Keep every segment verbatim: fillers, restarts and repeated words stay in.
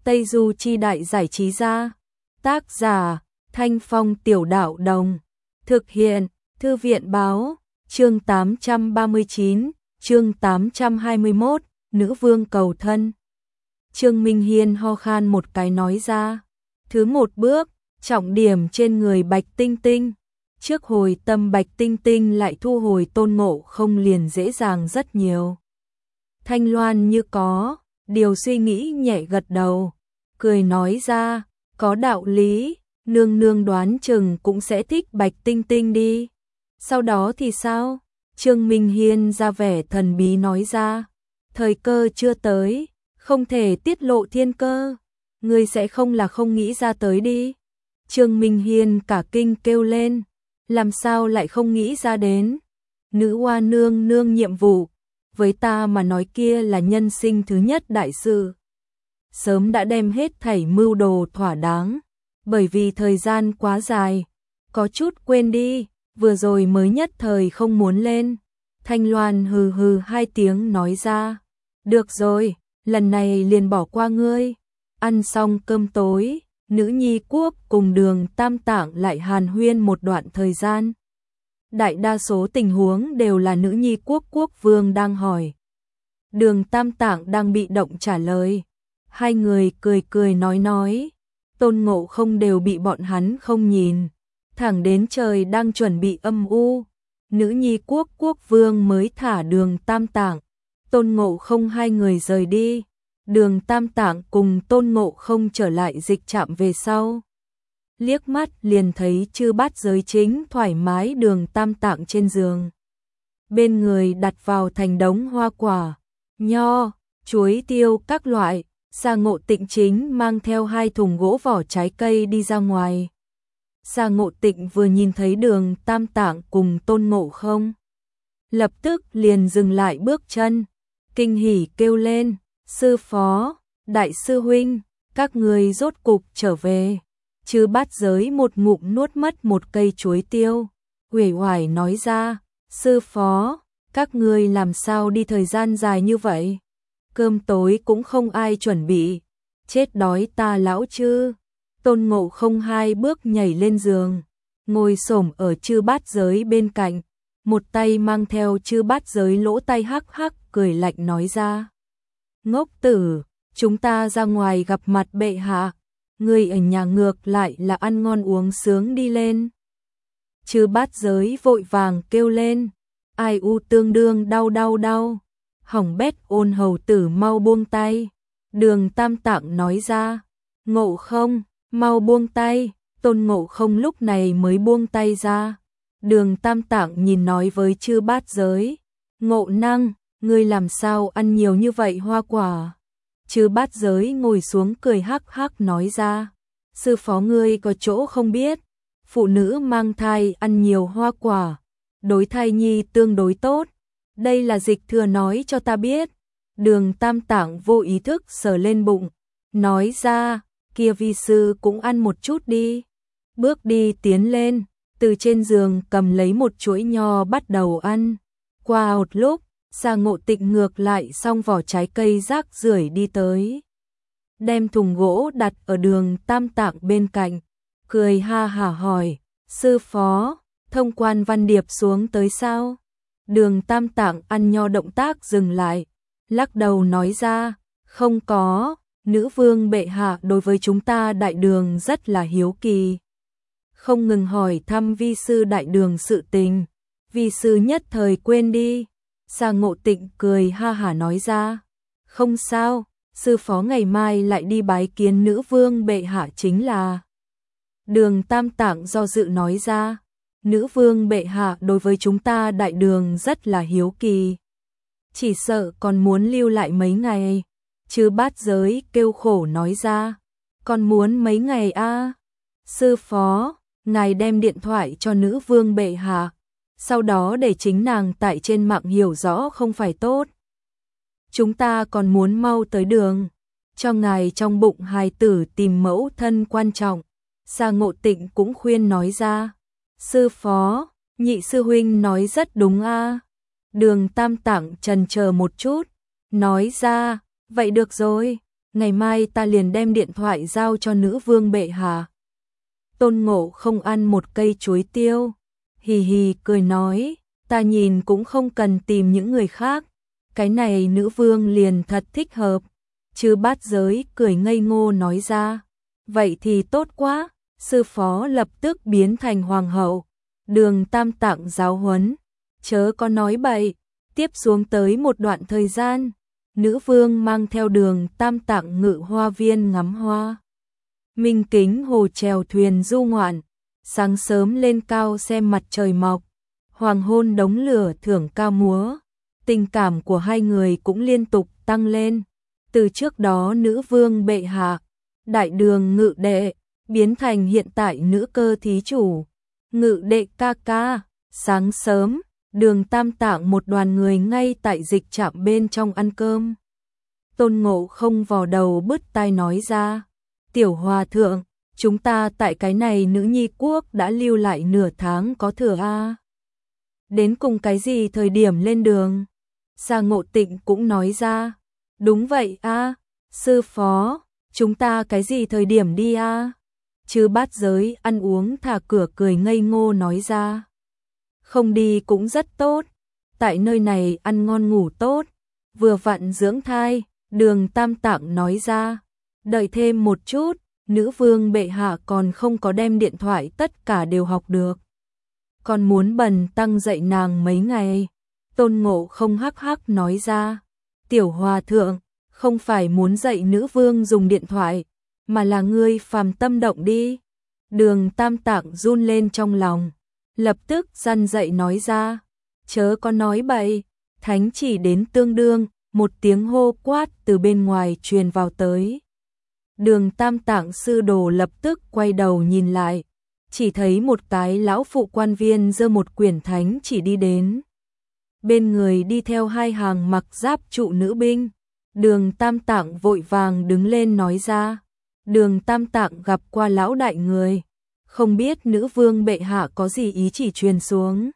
Tây Du Chi Đại Giải Trí Gia. Tác giả Thanh Phong Tiểu Đạo Đồng. Thực hiện Thư viện Báo. Chương tám trăm ba mươi chín, chương tám trăm hai mươi mốt, Nữ Vương Cầu Thân. Trương Minh Hiên ho khan một cái nói ra. Thứ một bước, trọng điểm trên người Bạch Tinh Tinh. Trước hồi tâm Bạch Tinh Tinh lại thu hồi Tôn Ngộ Không liền dễ dàng rất nhiều. Thanh Loan như có điều suy nghĩ nhẹ gật đầu, cười nói ra, có đạo lý, nương nương đoán chừng cũng sẽ thích Bạch Tinh Tinh đi. Sau đó thì sao? Trương Minh Hiên ra vẻ thần bí nói ra, thời cơ chưa tới, không thể tiết lộ thiên cơ, ngươi sẽ không là không nghĩ ra tới đi. Trương Minh Hiên cả kinh kêu lên, làm sao lại không nghĩ ra đến? Nữ hoa nương nương nhiệm vụ, với ta mà nói kia là nhân sinh thứ nhất đại sự. Sớm đã đem hết thảy mưu đồ thỏa đáng, bởi vì thời gian quá dài, có chút quên đi, vừa rồi mới nhất thời không muốn lên. Thanh Loan hừ hừ hai tiếng nói ra, được rồi, lần này liền bỏ qua ngươi. Ăn xong cơm tối, nữ nhi quốc cùng Đường Tam Tạng lại hàn huyên một đoạn thời gian. Đại đa số tình huống đều là nữ nhi quốc quốc vương đang hỏi. Đường Tam Tạng đang bị động trả lời. Hai người cười cười nói nói. Tôn Ngộ Không đều bị bọn hắn không nhìn. Thẳng đến trời đang chuẩn bị âm u. Nữ nhi quốc quốc vương mới thả Đường Tam Tạng. Tôn Ngộ Không hai người rời đi. Đường Tam Tạng cùng Tôn Ngộ Không trở lại dịch trạm về sau. Liếc mắt liền thấy chư bát giới chính thoải mái Đường Tam Tạng trên giường. Bên người đặt vào thành đống hoa quả, nho, chuối tiêu các loại. Sa Ngộ Tịnh chính mang theo hai thùng gỗ vỏ trái cây đi ra ngoài. Sa Ngộ Tịnh vừa nhìn thấy Đường Tam Tạng cùng Tôn Ngộ Không, lập tức liền dừng lại bước chân, kinh hỉ kêu lên, sư phó, đại sư huynh, các người rốt cục trở về. Chư bát giới một ngụm nuốt mất một cây chuối tiêu, uể oải nói ra, sư phó, các người làm sao đi thời gian dài như vậy? Cơm tối cũng không ai chuẩn bị, chết đói ta lão chứ. Tôn Ngộ Không hai bước nhảy lên giường, ngồi xổm ở chư bát giới bên cạnh, một tay mang theo chư bát giới lỗ tai hắc hắc cười lạnh nói ra. Ngốc tử, chúng ta ra ngoài gặp mặt bệ hạ, người ở nhà ngược lại là ăn ngon uống sướng đi lên. Chư bát giới vội vàng kêu lên, ai u tương đương đau đau đau, hỏng bét ôn hầu tử mau buông tay. Đường Tam Tạng nói ra, Ngộ Không, mau buông tay. Tôn Ngộ Không lúc này mới buông tay ra. Đường Tam Tạng nhìn nói với chư bát giới, Ngộ Năng, ngươi làm sao ăn nhiều như vậy hoa quả? Chư bát giới ngồi xuống cười hắc hắc nói ra, sư phó ngươi có chỗ không biết, phụ nữ mang thai ăn nhiều hoa quả, đối thai nhi tương đối tốt, đây là dịch thừa nói cho ta biết. Đường Tam Tạng vô ý thức sờ lên bụng, nói ra, kia vi sư cũng ăn một chút đi. Bước đi tiến lên, từ trên giường cầm lấy một chuỗi nho bắt đầu ăn. Qua một lúc, Sa Ngộ Tịnh ngược lại xong vỏ trái cây rác rưởi đi tới, đem thùng gỗ đặt ở Đường Tam Tạng bên cạnh, cười ha hả hỏi, sư phó, thông quan văn điệp xuống tới sao? Đường Tam Tạng ăn nho động tác dừng lại, lắc đầu nói ra, không có, nữ vương bệ hạ đối với chúng ta đại đường rất là hiếu kỳ, không ngừng hỏi thăm vi sư đại đường sự tình, vi sư nhất thời quên đi. Sa Ngộ Tịnh cười ha hả nói ra, không sao, sư phó ngày mai lại đi bái kiến nữ vương bệ hạ chính là. Đường Tam Tạng do dự nói ra, nữ vương bệ hạ đối với chúng ta đại đường rất là hiếu kỳ, chỉ sợ còn muốn lưu lại mấy ngày. Chư bát giới kêu khổ nói ra, còn muốn mấy ngày a? À? Sư phó, ngài đem điện thoại cho nữ vương bệ hạ, sau đó để chính nàng tại trên mạng hiểu rõ không phải tốt. Chúng ta còn muốn mau tới đường, cho ngài trong bụng hài tử tìm mẫu thân quan trọng. Sa Ngộ Tịnh cũng khuyên nói ra, sư phó, nhị sư huynh nói rất đúng a. À? Đường Tam Tạng chần chờ một chút, nói ra, vậy được rồi, ngày mai ta liền đem điện thoại giao cho nữ vương bệ hạ. Tôn Ngộ không ăn một cây chuối tiêu, hì hì cười nói, ta nhìn cũng không cần tìm những người khác, cái này nữ vương liền thật thích hợp. Chư Bát Giới cười ngây ngô nói ra, vậy thì tốt quá, sư phó lập tức biến thành hoàng hậu. Đường Tam Tạng giáo huấn, chớ có nói bậy. Tiếp xuống tới một đoạn thời gian, nữ vương mang theo Đường Tam Tạng ngự hoa viên ngắm hoa. Minh Kính hồ chèo thuyền du ngoạn, sáng sớm lên cao xem mặt trời mọc, hoàng hôn đống lửa thưởng ca múa, tình cảm của hai người cũng liên tục tăng lên. Từ trước đó nữ vương bệ hạ, đại đường ngự đệ, biến thành hiện tại nữ cơ thí chủ, ngự đệ ca ca. Sáng sớm, Đường Tam Tạng một đoàn người ngay tại dịch trạm bên trong ăn cơm. Tôn Ngộ không vò đầu bứt tai nói ra, tiểu hòa thượng, chúng ta tại cái này nữ nhi quốc đã lưu lại nửa tháng có thừa a. Đến cùng cái gì thời điểm lên đường? Sa Ngộ Tịnh cũng nói ra, đúng vậy a, sư phó, chúng ta cái gì thời điểm đi a? Chư Bát Giới ăn uống thả cửa cười ngây ngô nói ra, không đi cũng rất tốt, tại nơi này ăn ngon ngủ tốt, vừa vặn dưỡng thai. Đường Tam Tạng nói ra, đợi thêm một chút, nữ vương bệ hạ còn không có đem điện thoại tất cả đều học được, còn muốn bần tăng dạy nàng mấy ngày. Tôn Ngộ không hắc hắc nói ra, tiểu hòa thượng, không phải muốn dạy nữ vương dùng điện thoại, mà là ngươi phàm tâm động đi. Đường Tam Tạng run lên trong lòng, lập tức răn dạy nói ra, chớ có nói bậy, thánh chỉ đến tương đương. Một tiếng hô quát từ bên ngoài truyền vào tới. Đường Tam Tạng sư đồ lập tức quay đầu nhìn lại, chỉ thấy một cái lão phụ quan viên giơ một quyển thánh chỉ đi đến. Bên người đi theo hai hàng mặc giáp trụ nữ binh. Đường Tam Tạng vội vàng đứng lên nói ra, Đường Tam Tạng gặp qua lão đại người, không biết nữ vương bệ hạ có gì ý chỉ truyền xuống.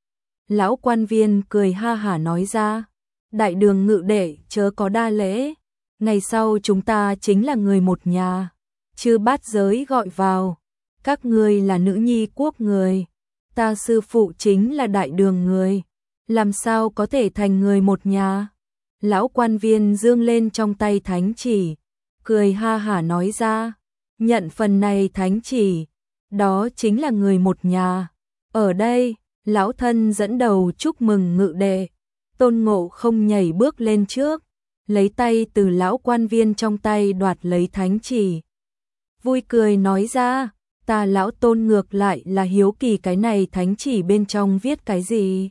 Lão quan viên cười ha hả nói ra, đại đường ngự đệ chớ có đa lễ, ngày sau chúng ta chính là người một nhà. Chư Bát Giới gọi vào, các ngươi là nữ nhi quốc người, ta sư phụ chính là đại đường người, làm sao có thể thành người một nhà. Lão quan viên giương lên trong tay thánh chỉ, cười ha hả nói ra, nhận phần này thánh chỉ, đó chính là người một nhà. Ở đây, lão thân dẫn đầu chúc mừng ngự đệ. Tôn Ngộ không nhảy bước lên trước, lấy tay từ lão quan viên trong tay đoạt lấy thánh chỉ. Vui cười nói ra, ta lão Tôn ngược lại là hiếu kỳ cái này thánh chỉ bên trong viết cái gì.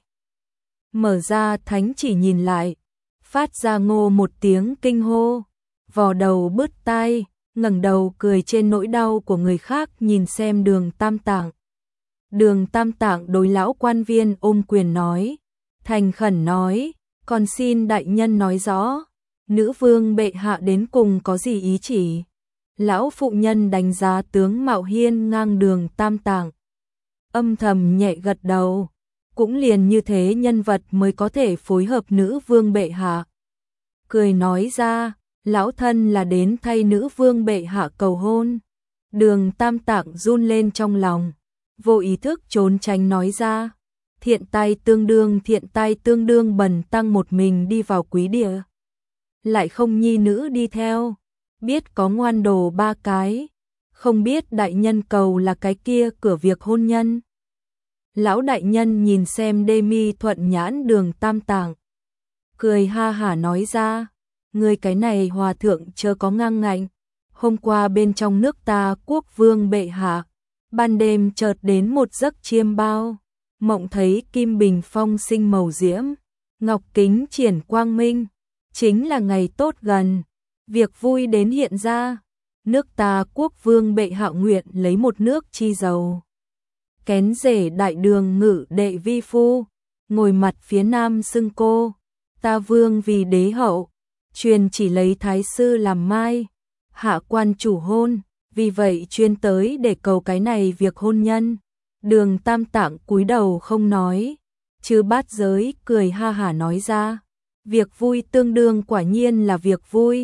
Mở ra thánh chỉ nhìn lại, phát ra ngô một tiếng kinh hô, vò đầu bứt tai, ngẩng đầu cười trên nỗi đau của người khác nhìn xem Đường Tam Tạng. Đường Tam Tạng đối lão quan viên ôm quyền nói, thành khẩn nói, còn xin đại nhân nói rõ, nữ vương bệ hạ đến cùng có gì ý chỉ. Lão phụ nhân đánh giá tướng mạo hiên ngang Đường Tam Tạng, âm thầm nhẹ gật đầu, cũng liền như thế nhân vật mới có thể phối hợp nữ vương bệ hạ. Cười nói ra, lão thân là đến thay nữ vương bệ hạ cầu hôn. Đường Tam Tạng run lên trong lòng, vô ý thức trốn tránh nói ra, thiện tay tương đương thiện tay tương đương bần tăng một mình đi vào quý địa, lại không nhi nữ đi theo, biết có ngoan đồ ba cái, không biết đại nhân cầu là cái kia cửa việc hôn nhân. Lão đại nhân nhìn xem đê mi thuận nhãn Đường Tam Tạng, cười ha hả nói ra, người cái này hòa thượng chớ có ngang ngạnh, hôm qua bên trong nước ta quốc vương bệ hạ, ban đêm chợt đến một giấc chiêm bao, mộng thấy kim bình phong sinh màu diễm, ngọc kính triển quang minh, chính là ngày tốt gần, việc vui đến hiện ra, nước ta quốc vương bệ hạ nguyện lấy một nước chi dầu. Kén rể đại đường ngự đệ vi phu, ngồi mặt phía nam xưng cô, ta vương vì đế hậu, truyền chỉ lấy thái sư làm mai, hạ quan chủ hôn, vì vậy chuyên tới để cầu cái này việc hôn nhân. Đường Tam Tạng cúi đầu không nói, Chư Bát Giới cười ha hả nói ra, việc vui tương đương quả nhiên là việc vui,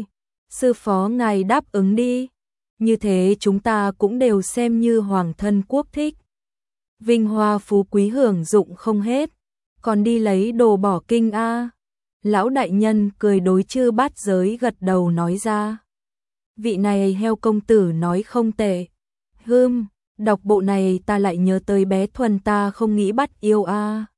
Sư phó ngài đáp ứng đi, như thế chúng ta cũng đều xem như hoàng thân quốc thích. Vinh hoa phú quý hưởng dụng không hết, còn đi lấy đồ bỏ kinh a. Lão đại nhân cười đối Chư Bát Giới gật đầu nói ra. Vị này heo công tử nói không tệ. Hưm, đọc bộ này ta lại nhớ tới bé Thuần ta không nghĩ bắt yêu a.